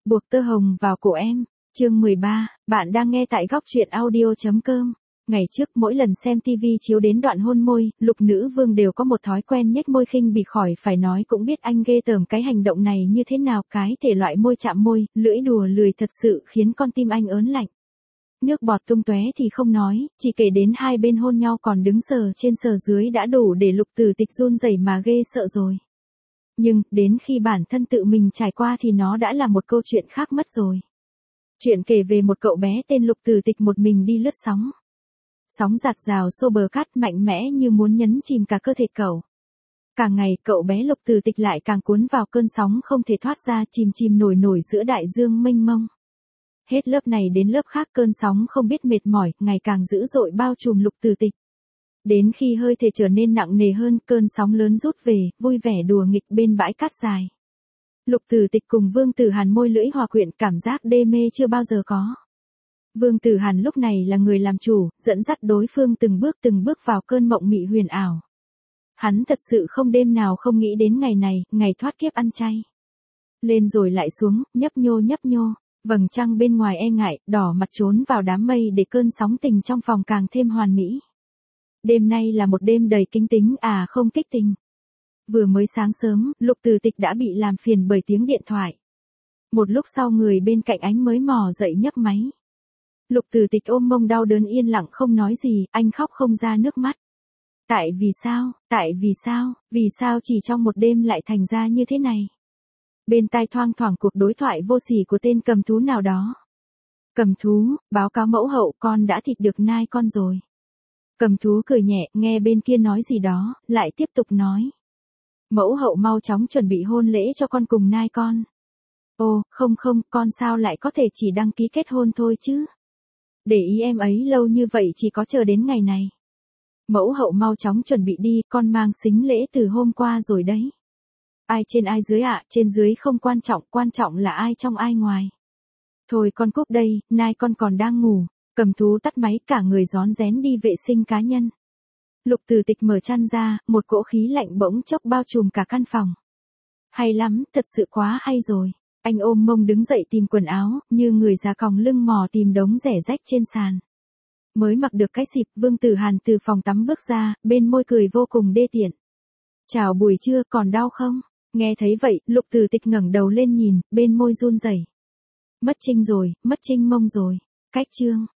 Buộc tơ hồng vào cổ em. Chương 13, bạn đang nghe tại góc truyện audio.com. Ngày trước mỗi lần xem TV chiếu đến đoạn hôn môi, Lục Nữ Vương đều có một thói quen nhếch môi khinh bỉ, khỏi phải nói cũng biết anh ghê tởm cái hành động này như thế nào, cái thể loại môi chạm môi, lưỡi đùa lười thật sự khiến con tim anh ớn lạnh. Nước bọt tung tóe thì không nói, chỉ kể đến hai bên hôn nhau còn đứng sờ trên sờ dưới đã đủ để Lục Tử Tịch run rẩy mà ghê sợ rồi. Nhưng, đến khi bản thân tự mình trải qua thì nó đã là một câu chuyện khác mất rồi. Chuyện kể về một cậu bé tên Lục Tử Tịch một mình đi lướt sóng. Sóng dạt dào xô bờ cát mạnh mẽ như muốn nhấn chìm cả cơ thể cậu. Càng ngày cậu bé Lục Tử Tịch lại càng cuốn vào cơn sóng không thể thoát ra, chìm nổi nổi giữa đại dương mênh mông. Hết lớp này đến lớp khác cơn sóng không biết mệt mỏi, ngày càng dữ dội bao trùm Lục Tử Tịch. Đến khi hơi thể trở nên nặng nề hơn, cơn sóng lớn rút về, vui vẻ đùa nghịch bên bãi cát dài. Lục Tử Tịch cùng Vương Tử Hàn môi lưỡi hòa quyện, cảm giác đê mê chưa bao giờ có. Vương Tử Hàn lúc này là người làm chủ, dẫn dắt đối phương từng bước vào cơn mộng mị huyền ảo. Hắn thật sự không đêm nào không nghĩ đến ngày này, ngày thoát kiếp ăn chay. Lên rồi lại xuống, nhấp nhô, vầng trăng bên ngoài e ngại, đỏ mặt trốn vào đám mây để cơn sóng tình trong phòng càng thêm hoàn mỹ. Đêm nay là một đêm đầy kinh tính không kích tình. Vừa mới sáng sớm, Lục Tử Tịch đã bị làm phiền bởi tiếng điện thoại. Một lúc sau người bên cạnh anh mới mò dậy nhấc máy. Lục Tử Tịch ôm mông đau đớn yên lặng không nói gì, anh khóc không ra nước mắt. Tại vì sao chỉ trong một đêm lại thành ra như thế này? Bên tai thoang thoảng cuộc đối thoại vô sỉ của tên cầm thú nào đó. Cầm thú, báo cáo mẫu hậu, con đã thịt được nai con rồi. Cầm thú cười nhẹ, nghe bên kia nói gì đó, lại tiếp tục nói. Mẫu hậu mau chóng chuẩn bị hôn lễ cho con cùng nai con. Ô, không, con sao lại có thể chỉ đăng ký kết hôn thôi chứ? Để ý em ấy lâu như vậy chỉ có chờ đến ngày này. Mẫu hậu mau chóng chuẩn bị đi, con mang sính lễ từ hôm qua rồi đấy. Ai trên ai dưới trên dưới không quan trọng là ai trong ai ngoài. Thôi con cúp đây, nai con còn đang ngủ. Cầm thú tắt máy, cả người rón rén đi vệ sinh cá nhân. Lục Tử Tịch mở chăn ra, một cỗ khí lạnh bỗng chốc bao trùm cả căn phòng. Hay lắm, thật sự quá hay rồi. Anh ôm mông đứng dậy tìm quần áo, như người già còng lưng mò tìm đống rẻ rách trên sàn. Mới mặc được cái xịp, Vương Tử Hàn từ phòng tắm bước ra, bên môi cười vô cùng đê tiện. Chào buổi trưa, còn đau không? Nghe thấy vậy, Lục Tử Tịch ngẩng đầu lên nhìn, bên môi run rẩy. Mất trinh mông rồi. Cách chương.